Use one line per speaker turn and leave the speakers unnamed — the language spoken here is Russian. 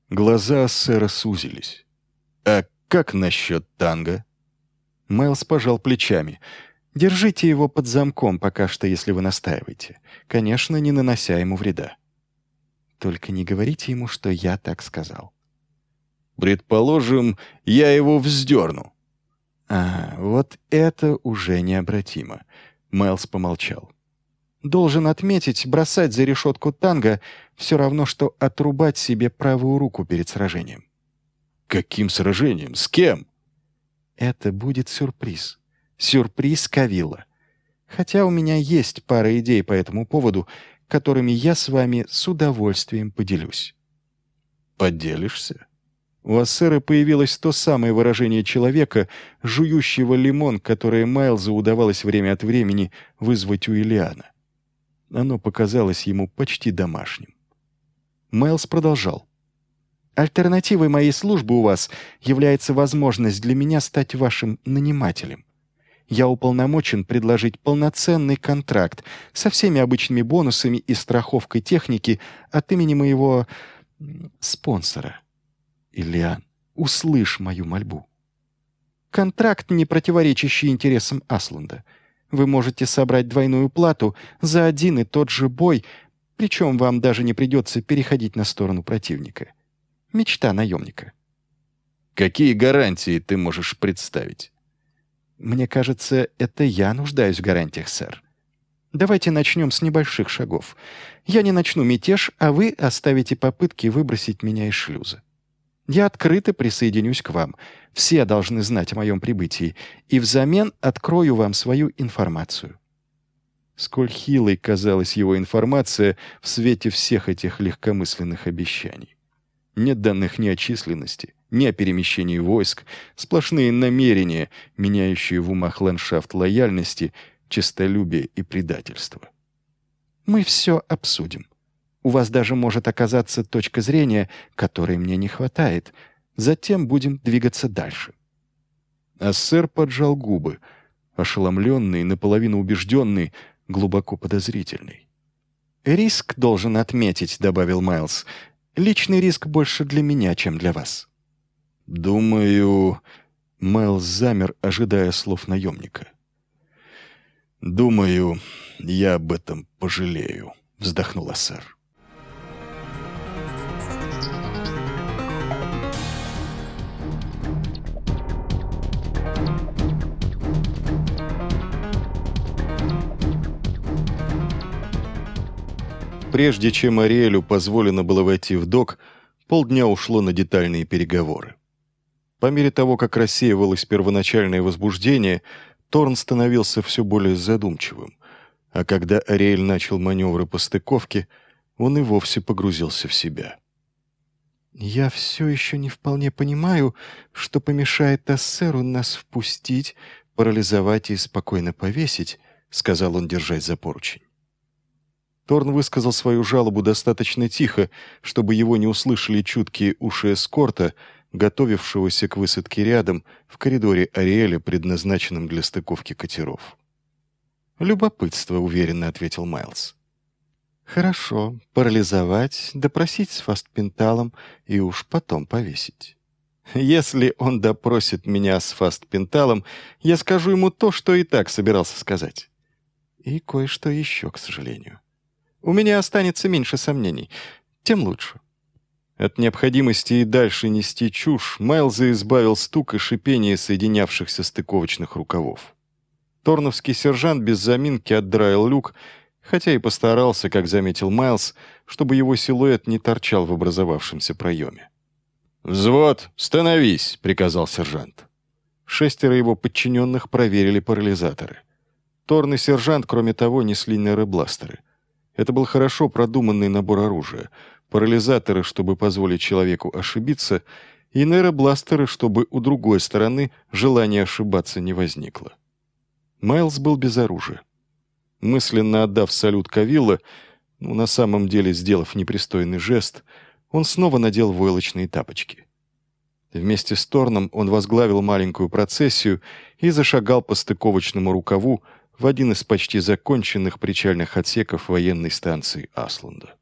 Глаза сэра сузились. «А как насчет танго?»
Майлз пожал плечами. «Держите его под замком пока что, если вы настаиваете. Конечно, не нанося ему вреда. Только не говорите ему, что я так сказал».
«Предположим, я его вздерну».
Вот это уже необратимо». Майлз помолчал. «Должен отметить, бросать за решетку танго все равно, что отрубать себе правую руку перед сражением».
«Каким сражением? С кем?»
«Это будет сюрприз. Сюрприз Кавилла. Хотя у меня есть пара идей по этому поводу, которыми я с вами с удовольствием поделюсь».
«Поделишься?»
У Ассера появилось то самое выражение человека, жующего лимон, которое Майлзу удавалось время от времени вызвать у Иллиана. Оно показалось ему почти домашним. Майлз продолжал. «Альтернативой моей службы у вас является возможность для меня стать вашим нанимателем. Я уполномочен предложить полноценный контракт со всеми обычными бонусами и страховкой техники от имени моего спонсора. Иллиан, услышь мою мольбу. Контракт, не противоречащий интересам Асланда. Вы можете собрать двойную плату за один и тот же бой, причем вам даже не придется переходить на сторону противника. Мечта наемника».
«Какие гарантии ты можешь представить?»
«Мне кажется, это я нуждаюсь в гарантиях, сэр. Давайте начнем с небольших шагов. Я не начну мятеж, а вы оставите попытки выбросить меня из шлюза. Я открыто присоединюсь к вам. Все должны знать о моем прибытии. И взамен открою вам свою информацию». Сколь хилой казалась его информация в свете всех этих легкомысленных обещаний. Нет данных ни о численности, ни о перемещении войск, сплошные намерения, меняющие в умах ландшафт лояльности, честолюбия и предательства. «Мы все обсудим. У вас даже может оказаться точка зрения, которой мне не хватает. Затем будем двигаться дальше».
Ассер поджал губы, ошеломленный, наполовину убежденный, глубоко подозрительный.
«Риск, должен отметить», — добавил Майлз. «Личный риск больше для меня, чем для вас».
«Думаю...» — Майлз замер, ожидая слов наемника. «Думаю, я об этом пожалею», — вздохнул Ассер. Прежде чем Ариэлю позволено было войти в док, полдня ушло на детальные переговоры. По мере того, как рассеивалось первоначальное возбуждение, Торн становился все более задумчивым, а когда Ариэль начал маневры по стыковке, он и вовсе погрузился в себя.
«Я все еще не вполне понимаю, что помешает Ассеру нас впустить, парализовать и спокойно повесить», — сказал он, держась за поручень.
Торн высказал свою жалобу достаточно тихо, чтобы его не услышали чуткие уши эскорта, готовившегося к высадке рядом, в коридоре Ариэля, предназначенном для стыковки катеров.
«Любопытство», — уверенно ответил Майлз. «Хорошо, парализовать, допросить с фастпенталом и уж потом повесить. Если он допросит меня с фастпенталом, я скажу ему то, что и так собирался сказать. И кое-что еще, к сожалению. У меня останется меньше сомнений, тем лучше».
От необходимости и дальше нести чушь Майлза избавил стук и шипение соединявшихся стыковочных рукавов. Торновский сержант без заминки отдраил люк, хотя и постарался, как заметил Майлз, чтобы его силуэт не торчал в образовавшемся проеме. «Взвод, становись!» — приказал сержант. 6 его подчиненных проверили парализаторы. Торн и сержант, кроме того, несли нейробластеры. Это был хорошо продуманный набор оружия. Парализаторы, чтобы позволить человеку ошибиться, и нейробластеры, чтобы у другой стороны желания ошибаться не возникло. Майлз был без оружия. Мысленно отдав салют Кавилла, на самом деле сделав непристойный жест, он снова надел войлочные тапочки. Вместе с Торном он возглавил маленькую процессию и зашагал по стыковочному рукаву в один из почти законченных причальных отсеков военной станции Асланда.